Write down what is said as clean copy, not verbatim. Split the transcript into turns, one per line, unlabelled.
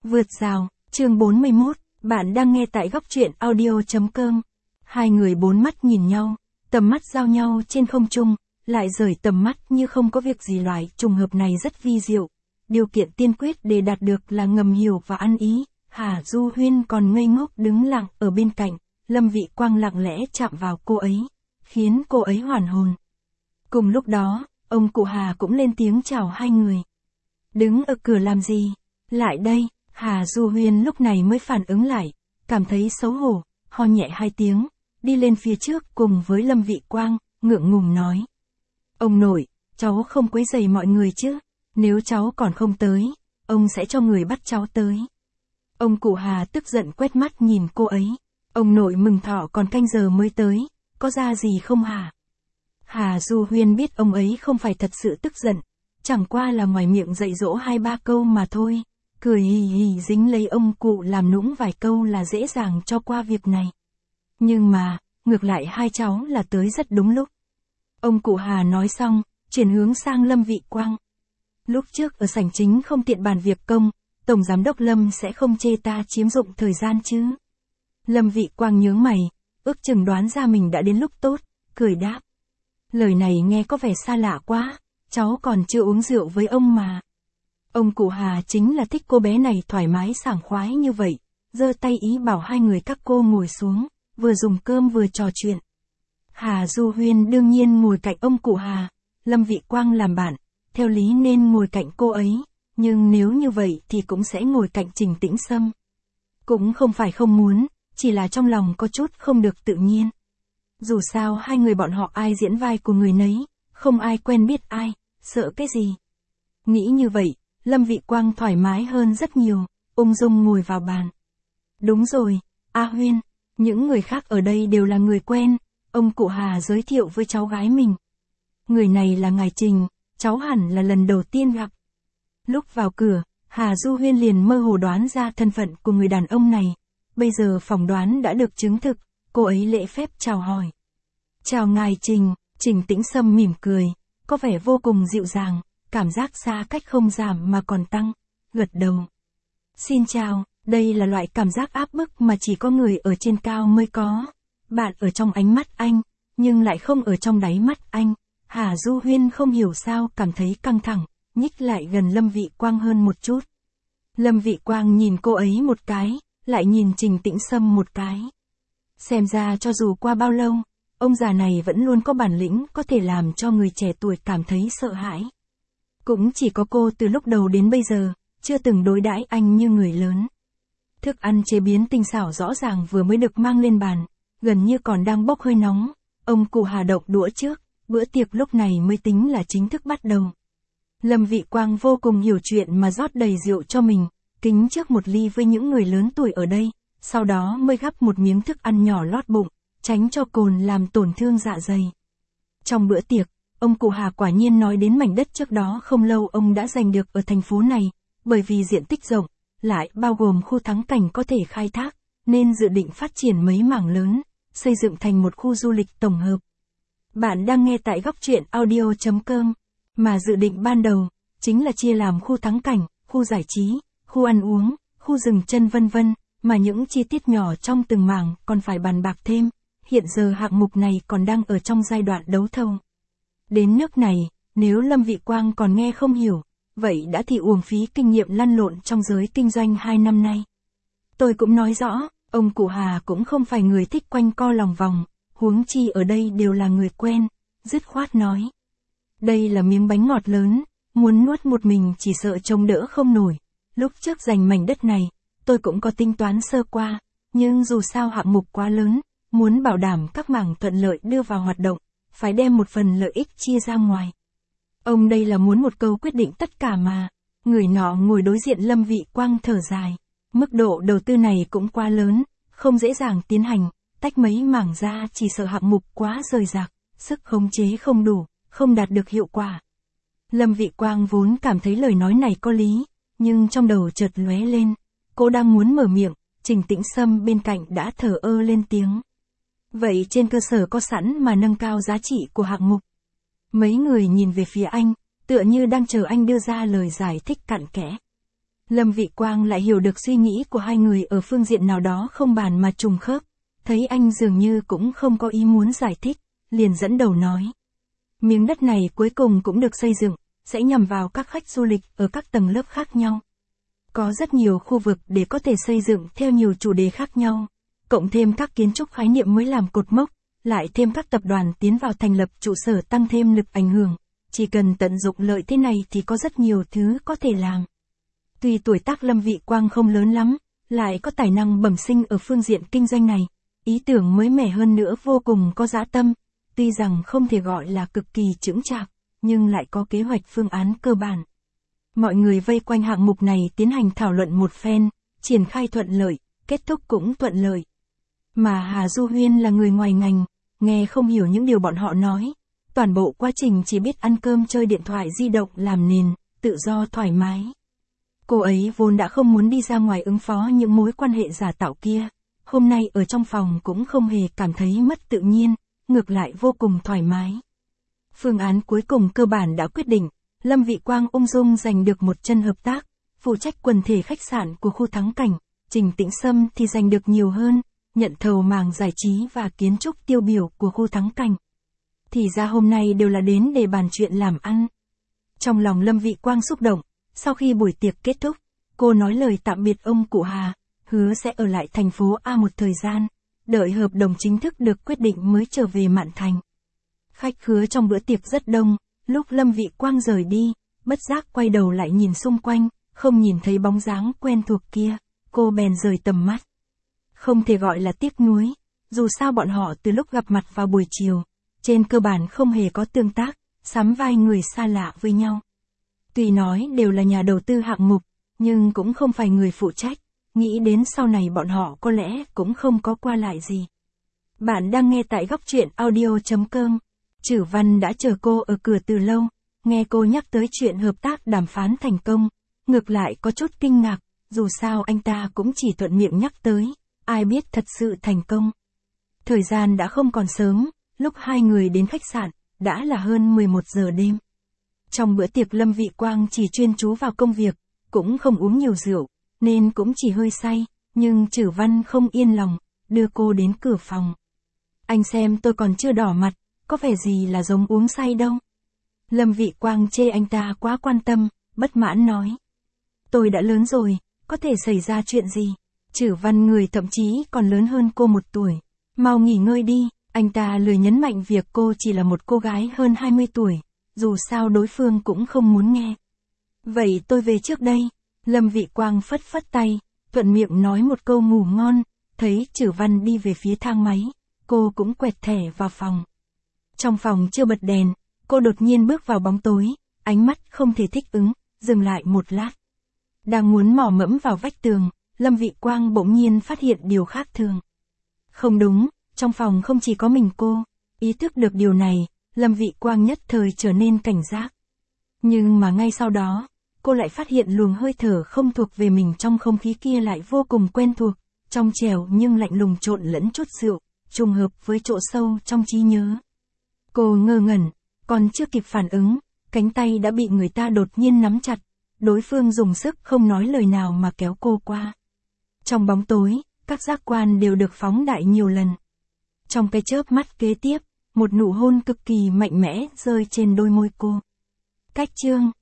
Vượt rào, chương 41, bạn đang nghe tại góc truyện audio.com. Hai người bốn mắt nhìn nhau, tầm mắt giao nhau trên không trung, lại rời tầm mắt như không có việc gì. Loại trùng hợp này rất vi diệu. Điều kiện tiên quyết để đạt được là ngầm hiểu và ăn ý. Hà Du Huyên còn ngây ngốc đứng lặng ở bên cạnh, Lâm Vị Quang lặng lẽ chạm vào cô ấy, khiến cô ấy hoàn hồn. Cùng lúc đó, ông cụ Hà cũng lên tiếng chào hai người. Đứng ở cửa làm gì? Lại đây. Hà Du Huyên lúc này mới phản ứng lại, cảm thấy xấu hổ, ho nhẹ hai tiếng, đi lên phía trước cùng với Lâm Vị Quang, ngượng ngùng nói. Ông nội, cháu không quấy rầy mọi người chứ, nếu cháu còn không tới, ông sẽ cho người bắt cháu tới. Ông cụ Hà tức giận quét mắt nhìn cô ấy, ông nội mừng thọ còn canh giờ mới tới, có ra gì không hả? Hà Du Huyên biết ông ấy không phải thật sự tức giận, chẳng qua là ngoài miệng dạy dỗ hai ba câu mà thôi. Cười hì hì dính lấy ông cụ làm nũng vài câu là dễ dàng cho qua việc này. Nhưng mà, ngược lại hai cháu là tới rất đúng lúc. Ông cụ Hà nói xong, chuyển hướng sang Lâm Vị Quang. Lúc trước ở sảnh chính không tiện bàn việc công, Tổng Giám đốc Lâm sẽ không chê ta chiếm dụng thời gian chứ. Lâm Vị Quang nhướng mày, ước chừng đoán ra mình đã đến lúc tốt, cười đáp. Lời này nghe có vẻ xa lạ quá, cháu còn chưa uống rượu với ông mà. Ông cụ Hà chính là thích cô bé này thoải mái sảng khoái như vậy, giơ tay ý bảo hai người các cô ngồi xuống, vừa dùng cơm vừa trò chuyện. Hà Du Huyên đương nhiên ngồi cạnh ông cụ Hà, Lâm Vị Quang làm bạn, theo lý nên ngồi cạnh cô ấy, nhưng nếu như vậy thì cũng sẽ ngồi cạnh Trình Tĩnh Sâm. Cũng không phải không muốn, chỉ là trong lòng có chút không được tự nhiên. Dù sao hai người bọn họ ai diễn vai của người nấy, không ai quen biết ai, sợ cái gì. Nghĩ như vậy, Lâm Vị Quang thoải mái hơn rất nhiều, ung dung ngồi vào bàn. Đúng rồi, A Huyên, những người khác ở đây đều là người quen, ông cụ Hà giới thiệu với cháu gái mình. Người này là ngài Trình, cháu hẳn là lần đầu tiên gặp. Lúc vào cửa, Hà Du Huyên liền mơ hồ đoán ra thân phận của người đàn ông này, bây giờ phỏng đoán đã được chứng thực, cô ấy lễ phép chào hỏi. Chào ngài Trình, Trình Tĩnh Sâm mỉm cười, có vẻ vô cùng dịu dàng. Cảm giác xa cách không giảm mà còn tăng, gật đầu. Xin chào, đây là loại cảm giác áp bức mà chỉ có người ở trên cao mới có. Bạn ở trong ánh mắt anh, nhưng lại không ở trong đáy mắt anh. Hà Du Huyên không hiểu sao cảm thấy căng thẳng, nhích lại gần Lâm Vị Quang hơn một chút. Lâm Vị Quang nhìn cô ấy một cái, lại nhìn Trình Tĩnh Sâm một cái. Xem ra cho dù qua bao lâu, ông già này vẫn luôn có bản lĩnh có thể làm cho người trẻ tuổi cảm thấy sợ hãi. Cũng chỉ có cô từ lúc đầu đến bây giờ, chưa từng đối đãi anh như người lớn. Thức ăn chế biến tinh xảo rõ ràng vừa mới được mang lên bàn, gần như còn đang bốc hơi nóng. Ông cụ Hà động đũa trước, bữa tiệc lúc này mới tính là chính thức bắt đầu. Lâm Vị Quang vô cùng hiểu chuyện mà rót đầy rượu cho mình, kính trước một ly với những người lớn tuổi ở đây, sau đó mới gắp một miếng thức ăn nhỏ lót bụng, tránh cho cồn làm tổn thương dạ dày. Trong bữa tiệc, ông cụ Hà quả nhiên nói đến mảnh đất trước đó không lâu ông đã giành được ở thành phố này, bởi vì diện tích rộng, lại bao gồm khu thắng cảnh có thể khai thác, nên dự định phát triển mấy mảng lớn, xây dựng thành một khu du lịch tổng hợp. Bạn đang nghe tại góc truyện audio.com, mà dự định ban đầu, chính là chia làm khu thắng cảnh, khu giải trí, khu ăn uống, khu dừng chân vân vân, mà những chi tiết nhỏ trong từng mảng còn phải bàn bạc thêm, hiện giờ hạng mục này còn đang ở trong giai đoạn đấu thầu. Đến nước này, nếu Lâm Vị Quang còn nghe không hiểu, vậy đã thì uổng phí kinh nghiệm lăn lộn trong giới kinh doanh 2 năm nay. Tôi cũng nói rõ, ông cụ Hà cũng không phải người thích quanh co lòng vòng, huống chi ở đây đều là người quen, dứt khoát nói. Đây là miếng bánh ngọt lớn, muốn nuốt một mình chỉ sợ trông đỡ không nổi. Lúc trước giành mảnh đất này, tôi cũng có tính toán sơ qua, nhưng dù sao hạng mục quá lớn, muốn bảo đảm các mảng thuận lợi đưa vào hoạt động, phải đem một phần lợi ích chia ra ngoài. Ông đây là muốn một câu quyết định tất cả mà. Người nọ ngồi đối diện Lâm Vị Quang thở dài. Mức độ đầu tư này cũng quá lớn, không dễ dàng tiến hành, tách mấy mảng ra chỉ sợ hạng mục quá rời rạc, sức khống chế không đủ, không đạt được hiệu quả. Lâm Vị Quang vốn cảm thấy lời nói này có lý, nhưng trong đầu chợt lóe lên, cô đang muốn mở miệng, Trình Tĩnh Sâm bên cạnh đã thở ơ lên tiếng. Vậy trên cơ sở có sẵn mà nâng cao giá trị của hạng mục. Mấy người nhìn về phía anh, tựa như đang chờ anh đưa ra lời giải thích cặn kẽ. Lâm Vị Quang lại hiểu được suy nghĩ của hai người ở phương diện nào đó không bàn mà trùng khớp, thấy anh dường như cũng không có ý muốn giải thích, liền dẫn đầu nói. Miếng đất này cuối cùng cũng được xây dựng, sẽ nhằm vào các khách du lịch ở các tầng lớp khác nhau. Có rất nhiều khu vực để có thể xây dựng theo nhiều chủ đề khác nhau, cộng thêm các kiến trúc khái niệm mới làm cột mốc, lại thêm các tập đoàn tiến vào thành lập trụ sở tăng thêm lực ảnh hưởng. Chỉ cần tận dụng lợi thế này thì có rất nhiều thứ có thể làm. Tuy tuổi tác Lâm Vị Quang không lớn lắm, lại có tài năng bẩm sinh ở phương diện kinh doanh này, ý tưởng mới mẻ hơn nữa vô cùng có dã tâm, tuy rằng không thể gọi là cực kỳ chững chạc, nhưng lại có kế hoạch phương án cơ bản. Mọi người vây quanh hạng mục này tiến hành thảo luận một phen, triển khai thuận lợi, kết thúc cũng thuận lợi. Mà Hà Du Huyên là người ngoài ngành, nghe không hiểu những điều bọn họ nói, toàn bộ quá trình chỉ biết ăn cơm chơi điện thoại di động làm nền, tự do thoải mái. Cô ấy vốn đã không muốn đi ra ngoài ứng phó những mối quan hệ giả tạo kia, hôm nay ở trong phòng cũng không hề cảm thấy mất tự nhiên, ngược lại vô cùng thoải mái. Phương án cuối cùng cơ bản đã quyết định, Lâm Vị Quang ung dung giành được một chân hợp tác, phụ trách quần thể khách sạn của khu Thắng Cảnh, Trình Tĩnh Sâm thì giành được nhiều hơn, nhận thầu mảng giải trí và kiến trúc tiêu biểu của khu Thắng Cảnh. Thì ra hôm nay đều là đến để bàn chuyện làm ăn. Trong lòng Lâm Vị Quang xúc động, sau khi buổi tiệc kết thúc, cô nói lời tạm biệt ông cụ Hà, hứa sẽ ở lại thành phố A một thời gian, đợi hợp đồng chính thức được quyết định mới trở về Mạn Thành. Khách khứa trong bữa tiệc rất đông, lúc Lâm Vị Quang rời đi, bất giác quay đầu lại nhìn xung quanh, không nhìn thấy bóng dáng quen thuộc kia, cô bèn rời tầm mắt. Không thể gọi là tiếc nuối, dù sao bọn họ từ lúc gặp mặt vào buổi chiều, trên cơ bản không hề có tương tác, sắm vai người xa lạ với nhau. Tuy nói đều là nhà đầu tư hạng mục, nhưng cũng không phải người phụ trách, nghĩ đến sau này bọn họ có lẽ cũng không có qua lại gì. Bạn đang nghe tại góc truyện audio.com. Chử Văn đã chờ cô ở cửa từ lâu, nghe cô nhắc tới chuyện hợp tác đàm phán thành công, ngược lại có chút kinh ngạc, dù sao anh ta cũng chỉ thuận miệng nhắc tới, ai biết thật sự thành công. Thời gian đã không còn sớm, lúc hai người đến khách sạn, đã là hơn 11 giờ đêm. Trong bữa tiệc Lâm Vị Quang chỉ chuyên chú vào công việc, cũng không uống nhiều rượu, nên cũng chỉ hơi say, nhưng Chử Văn không yên lòng, đưa cô đến cửa phòng. Anh xem tôi còn chưa đỏ mặt, có vẻ gì là giống uống say đâu. Lâm Vị Quang chê anh ta quá quan tâm, bất mãn nói. Tôi đã lớn rồi, có thể xảy ra chuyện gì? Chử Văn người thậm chí còn lớn hơn cô 1 tuổi. Mau nghỉ ngơi đi, anh ta lười nhấn mạnh việc cô chỉ là một cô gái hơn 20 tuổi, dù sao đối phương cũng không muốn nghe. Vậy tôi về trước đây. Lâm Vị Quang phất phất tay, thuận miệng nói một câu ngủ ngon, thấy Chử Văn đi về phía thang máy, cô cũng quẹt thẻ vào phòng. Trong phòng chưa bật đèn, cô đột nhiên bước vào bóng tối, ánh mắt không thể thích ứng, dừng lại một lát. Đang muốn mò mẫm vào vách tường, Lâm Vị Quang bỗng nhiên phát hiện điều khác thường. Không đúng, trong phòng không chỉ có mình cô, ý thức được điều này, Lâm Vị Quang nhất thời trở nên cảnh giác. Nhưng mà ngay sau đó, cô lại phát hiện luồng hơi thở không thuộc về mình trong không khí kia lại vô cùng quen thuộc, trong trẻo nhưng lạnh lùng trộn lẫn chút rượu, trùng hợp với chỗ sâu trong trí nhớ. Cô ngơ ngẩn, còn chưa kịp phản ứng, cánh tay đã bị người ta đột nhiên nắm chặt, đối phương dùng sức không nói lời nào mà kéo cô qua. Trong bóng tối, các giác quan đều được phóng đại nhiều lần. Trong cái chớp mắt kế tiếp, một nụ hôn cực kỳ mạnh mẽ rơi trên đôi môi cô. Cách chương